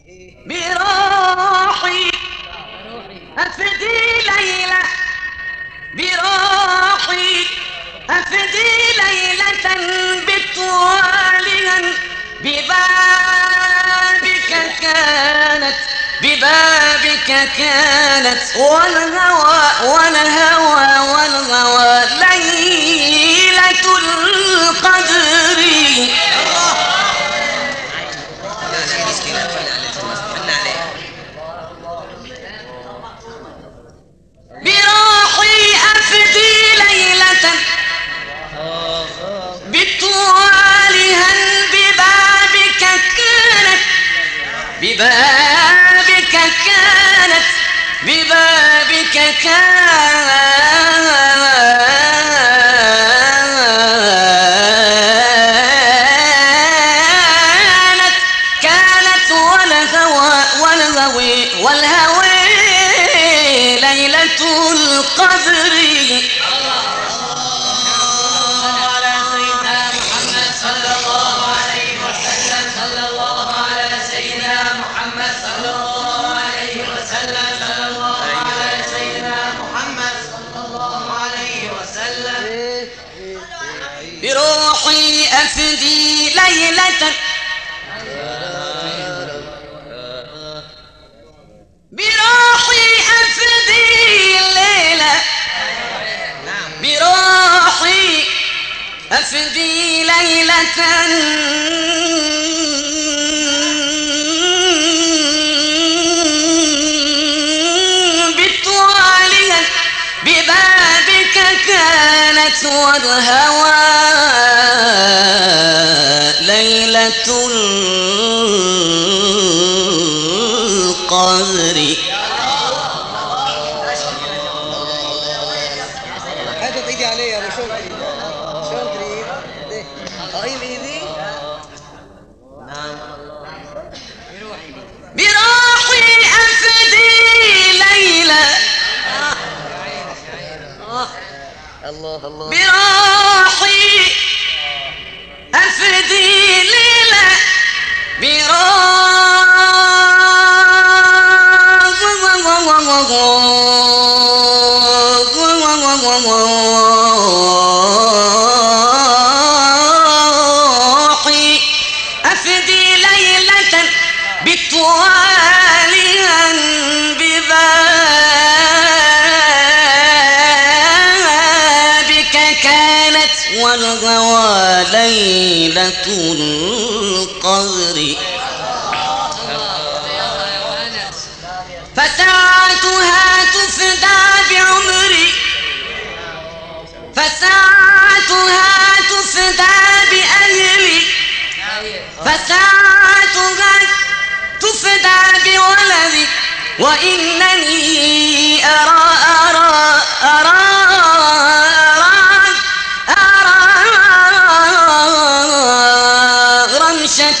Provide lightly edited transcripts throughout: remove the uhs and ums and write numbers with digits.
بروحي أفدي ليلة، بروحي أفدي ليلة بطوالها ببابك كانت، ببابك كانت والهوى والهوى والهوى ليلة القدر. بروحي أفدي ليلة بطوالها ببابك كانت، ببابك كانت، ببابك كانت والهوى والهوي والهوي ليلة القدر. بروحي أفدي ليلة، بروحي أفدي الليلة، بروحي أفدي ليلة بطوالها ببابك كانت والهوى ليلة القدر. حاجة ايدي عليه يا ابو شوقي، شلون تريد؟ قريب ايدي؟ بروحي أفدي ليلة، الله الله، بروحي أفدي ليلة، بروحي أفدي ليلة بطوالها ببابك كانت والهوى ليلة القدر. فساعتها تفدى بعمري، فساعتها تفدى بأهلي، فساعتها تفدى بولدي، وإنني أرى أرى أرى رمشة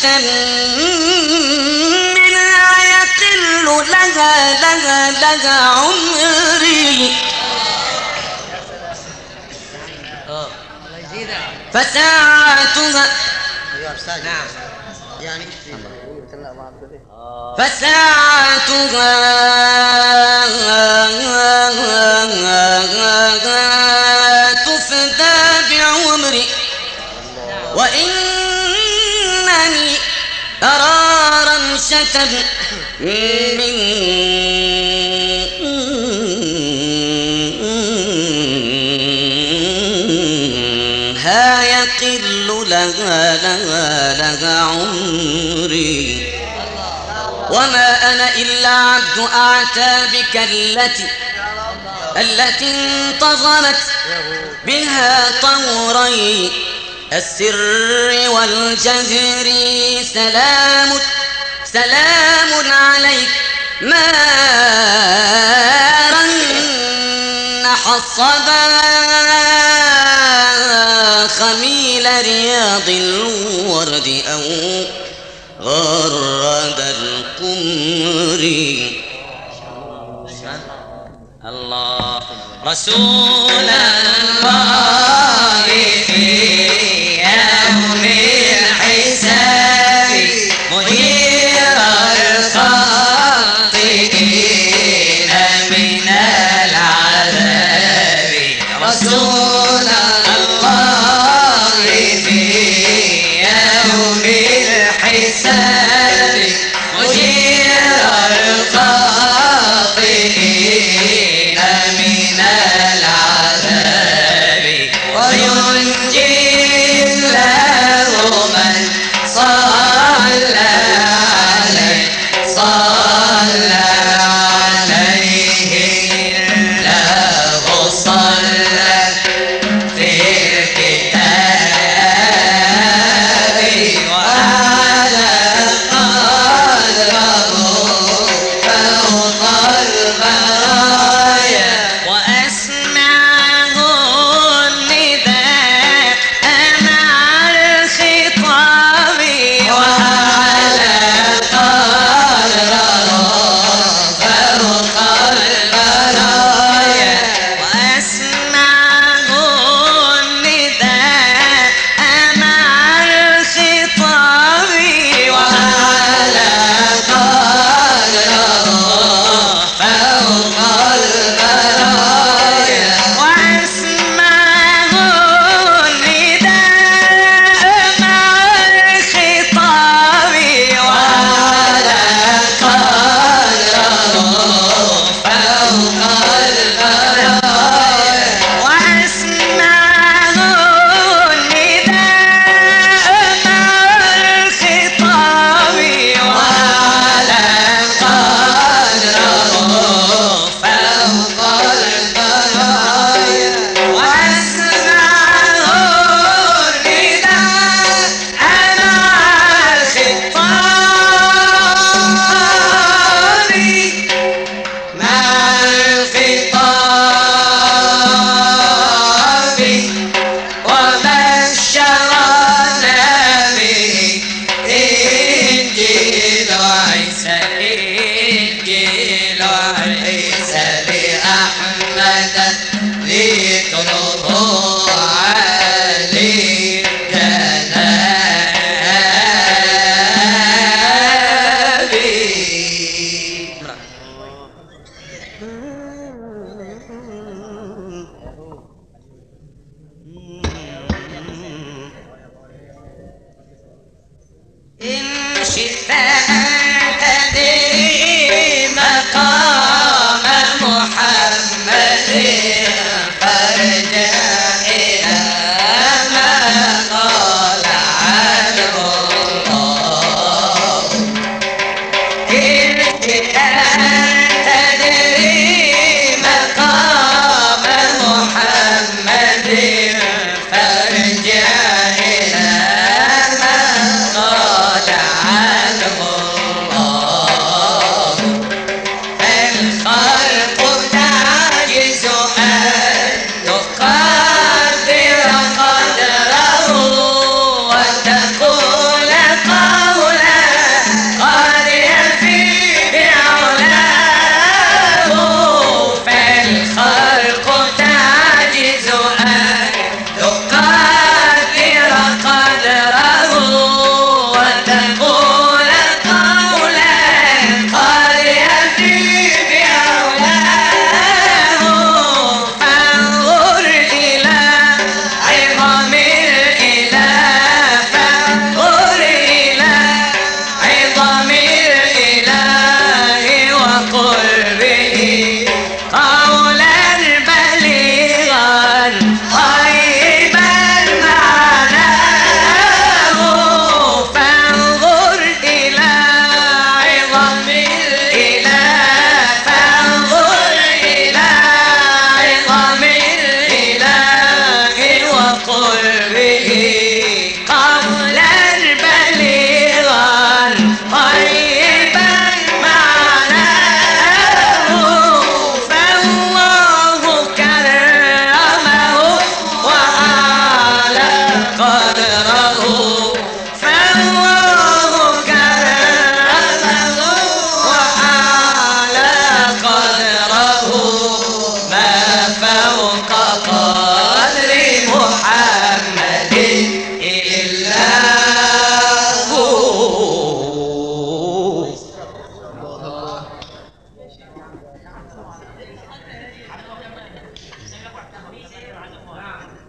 منها يقل لها عمري. فساعتها نعم يعني فساعتها تفدى بعمري، وإنني أرى رمشة منها يقل لها عمري. وما أنا إلا عبد أعتابك التي انتظمت بها طوري السر والجهر. سلام عليك ما رنح الصبا خميل رياض الورد أو غرد القمر. الله رسول الله في يوم الحساب مدير الخلق رسول الله في يوم الحساب مجير الخاطئين من العذاب وينجي الله من صلى عليه له صلى في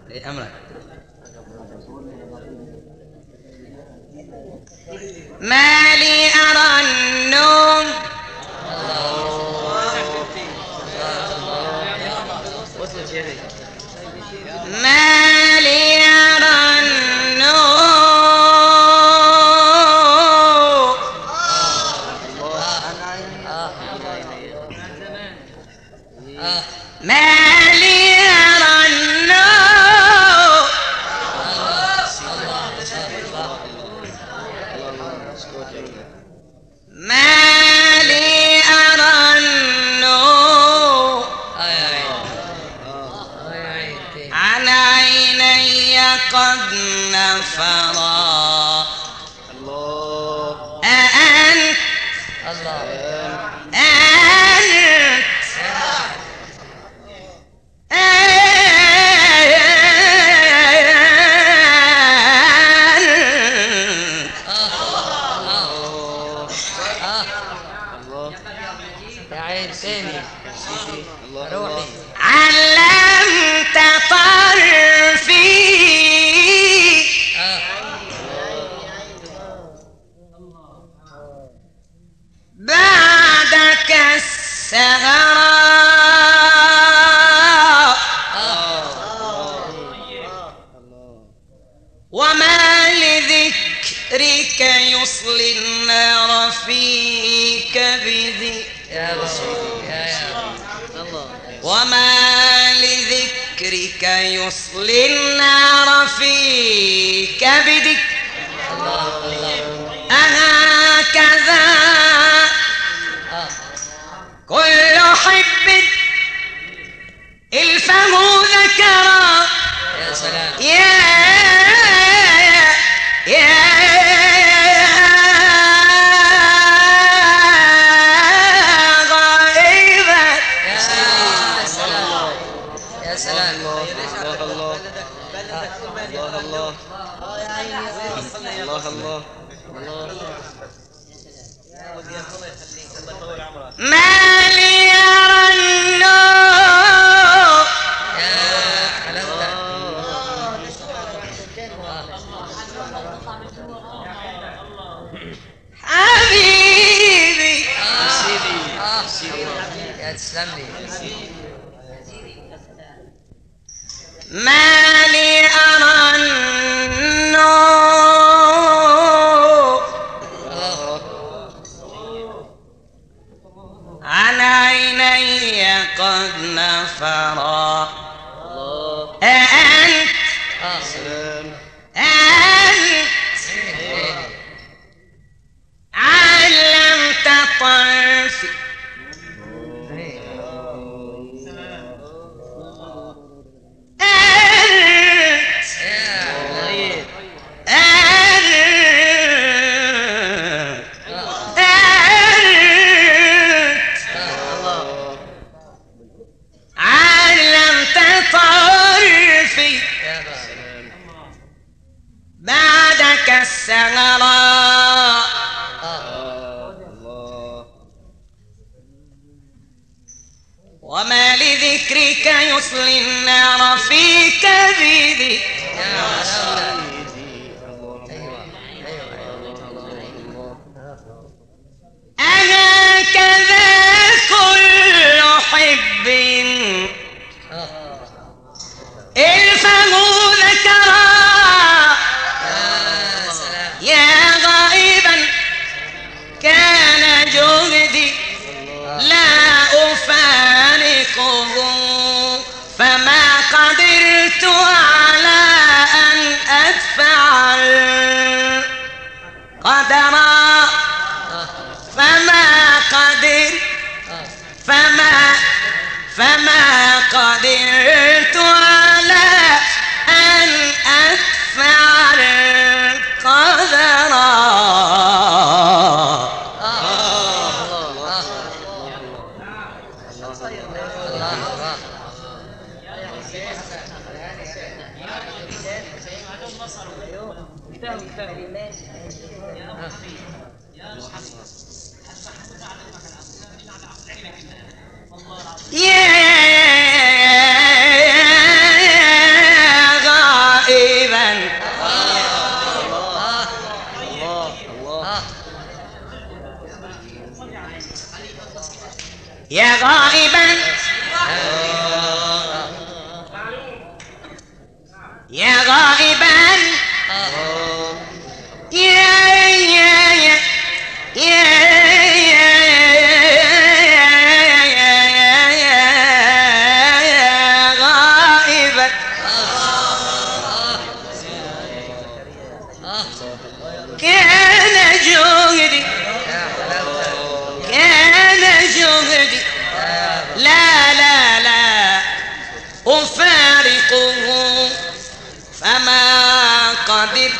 أمرك. ما لي أرى النوم ما لي أرى النوم ما لي أرى النوم ما لي أرى النور عن عيني قد نفرا أأنت علمت طرفي بعدك السهرا وما لذكرك يصلي النار في كبدي وما لذكرك يصلي النار في كبدك أهكذا كل حب الفم ذكرا يا سلام يا ما لي أرى النور حبيبي يا تسلم لي ما لي أرى النور عن عيني قد نفرا أنت علمت طرفي بعدك السهرا وما لذكرك يصلي النار في كبدي أهكذا كل حب الفم ذكرا يا غائبا كان جهدي لا أفارقه فما قدرت على أن أدفع القدر فما قدرت على أن أدفع القدر يا يا غائبا يا غائبا يا غائبا كان جهدي لا لا لا أفارقه فما قدرت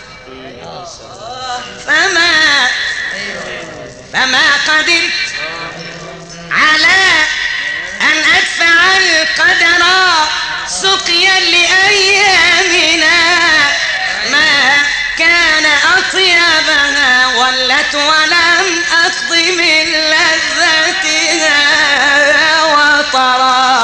فما قدرت على أن أدفع القدر سقيا لأيامنا ما كان أطيبها ولت ولم أقض من لذتها وطرا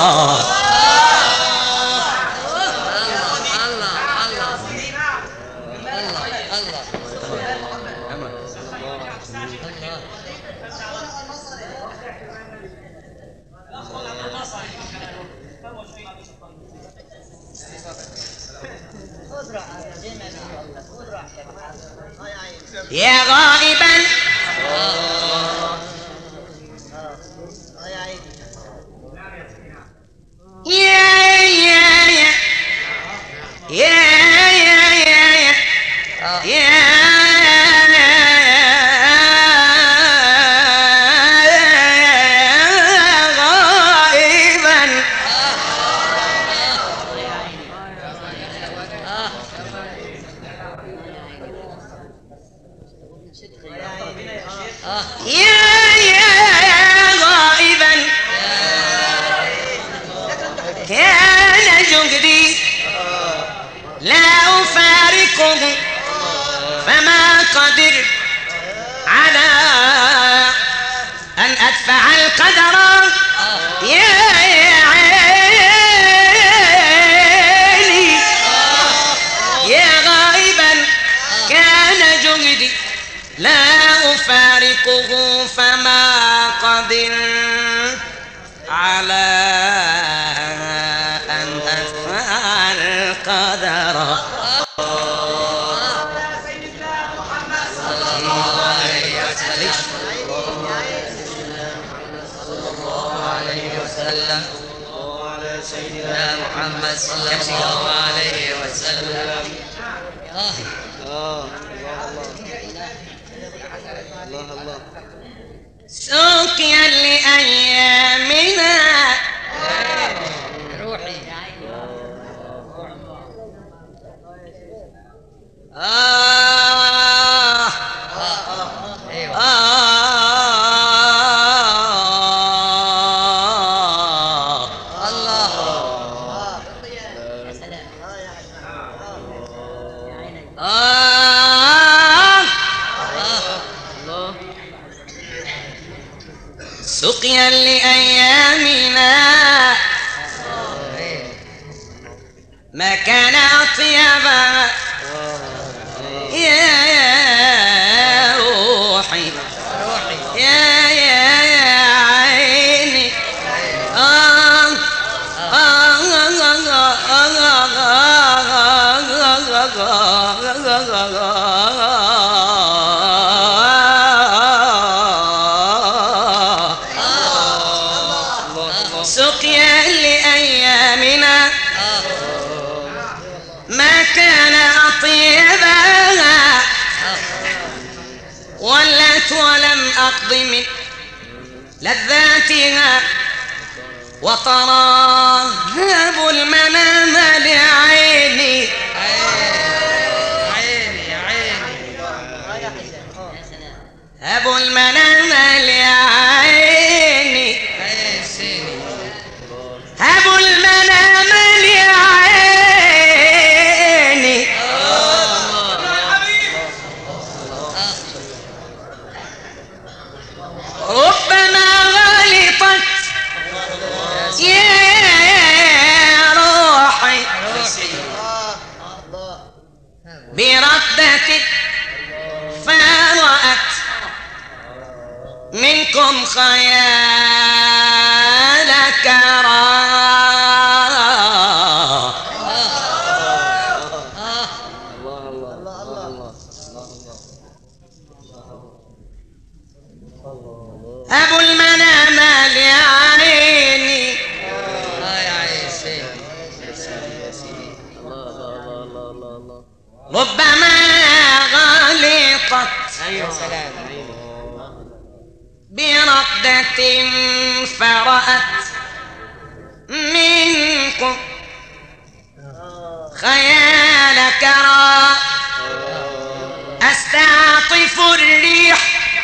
يا غائبا كان جهدي لا أفارقه فما قدرت على أن أدفع القدر يا عيني يا غائبا كان جهدي لا أفارقه فما قدرت على أن أدفع القدر سيدنا محمد صلى الله عليه وسلم. الله سقيا لأيامنا روحي سقيا لأيامنا ما كان أطيبا يا روحي يا عيني سقيا لأيامنا ما كان أطيبها ولت ولم أقض من لذاتها وطراهب المنام لعيني هب المنام لعيني هب المنام لعيني ربما غلطت يا روحي بردة فرأت منكم خيالك أبو المنامل يا عيني يا عيني ربما غلطت ايوه سلام برقدة فرأت منكم خيالك را أستعطف الريح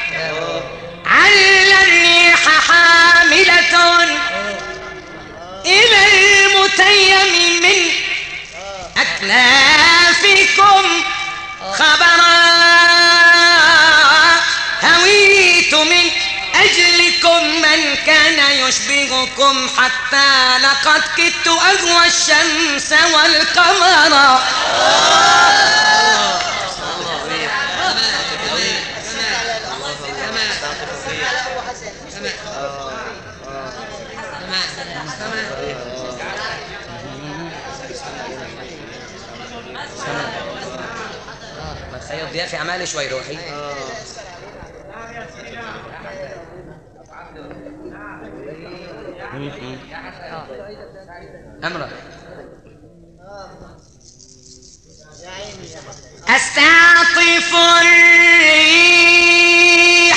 على الريح حاملة إلى المتيم من أكنافكم خبرا هويت من أجلكم من كان يشبهكم حتى لقد كدت أغوى الشمس والقمر ما تخيط يا اخي اعمالي شوي روحي امرك أستعطف الريح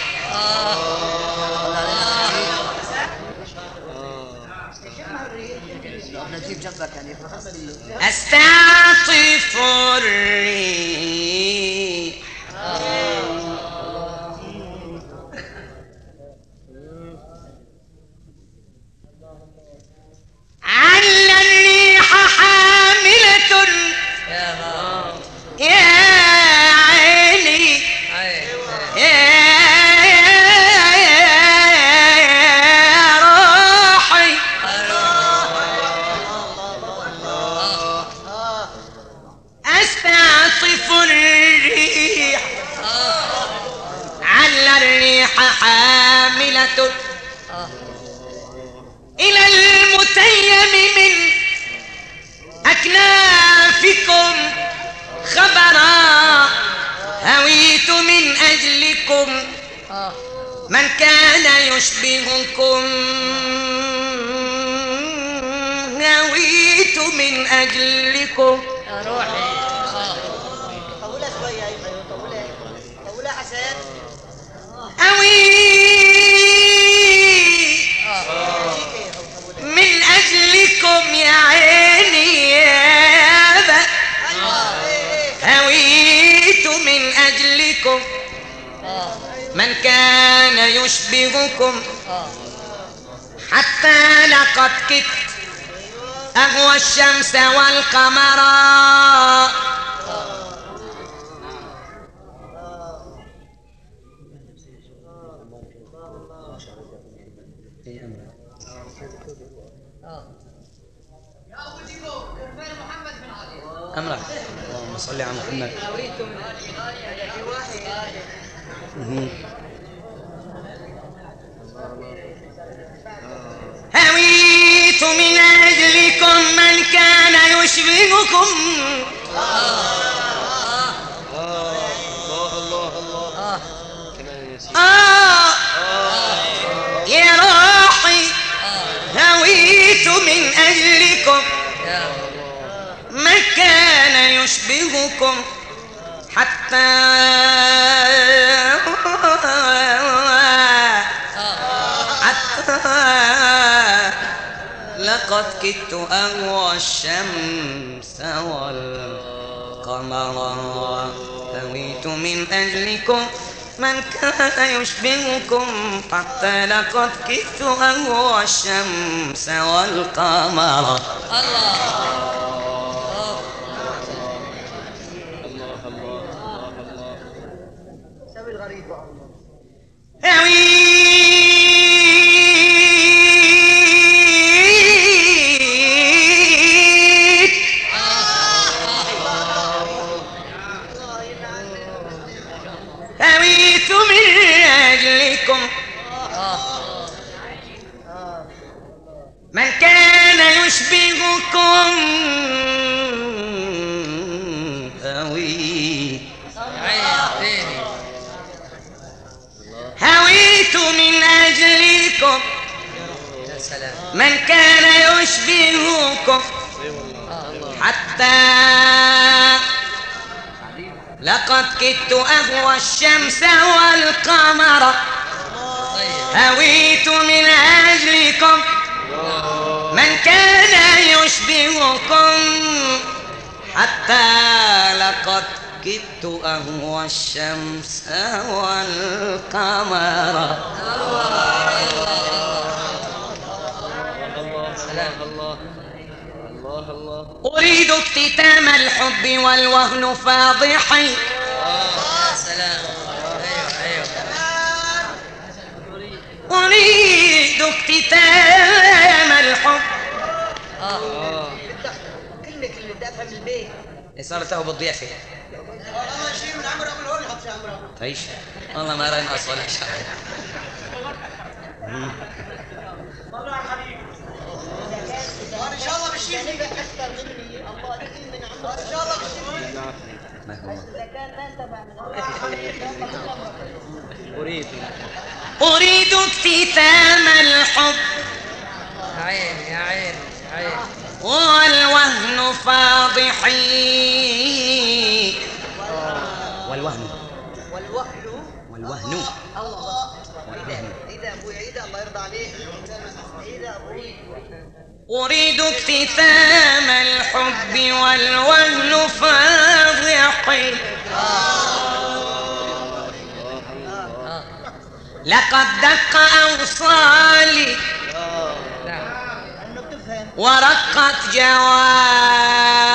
أستعطف الريح عل الريح حاملة يا عيني يا روحي أستعطف الريح عل الريح حاملة إلى المتيم من أكنافكم خبرا هويت من أجلكم من كان يشبهكم هويت من أجلكم يا روحي طولها شوية أيوة طولها حسن من أجلكم يا عيني يابا هويت من أجلكم من كان يشبهكم حتى لقد كدت أغوى الشمس والقمر امرك اللهم صل على محمد هويت من أجلكم من كان يشبهكم يا روحي هويت من أجلكم من كان يشبهكم حتى لقد كدت أغوى الشمس والقمر هويت من أجلكم من كان يشبهكم حتى لقد كدت أغوى الشمس والقمر هويت من أجلكم من كان يشبهكم حتى لقد كدت أهوى الشمس والقمر هويت من أجلكم من كان يشبهكم حتى لقد كدت أهوى الشمس والقمر. أريد اكتتام الحب والوهن فاضحي. أريد اكتتام الحب. كلمة افهم البيت. صارت له بالضيافة. والله شيء من عمر ابو الهول حط عمره. تعيش. والله ما رأينا أصلا إن شاء الله. والله حبيبي. ان شاء الله بشيل اكثر مني الله يكرم من عمره ان شاء الله بشيل. اذا كان ما انتبه من أريد اكتتام الحب يا عين يا عين يا عين والوهن فاضحي. والوهن الله عيد ابوي عيد الله يرضى عليك عيد ابوي. أريد اكتتام الحب والوهن فاضحي. لقد دق أوصالي ورقت جوارحي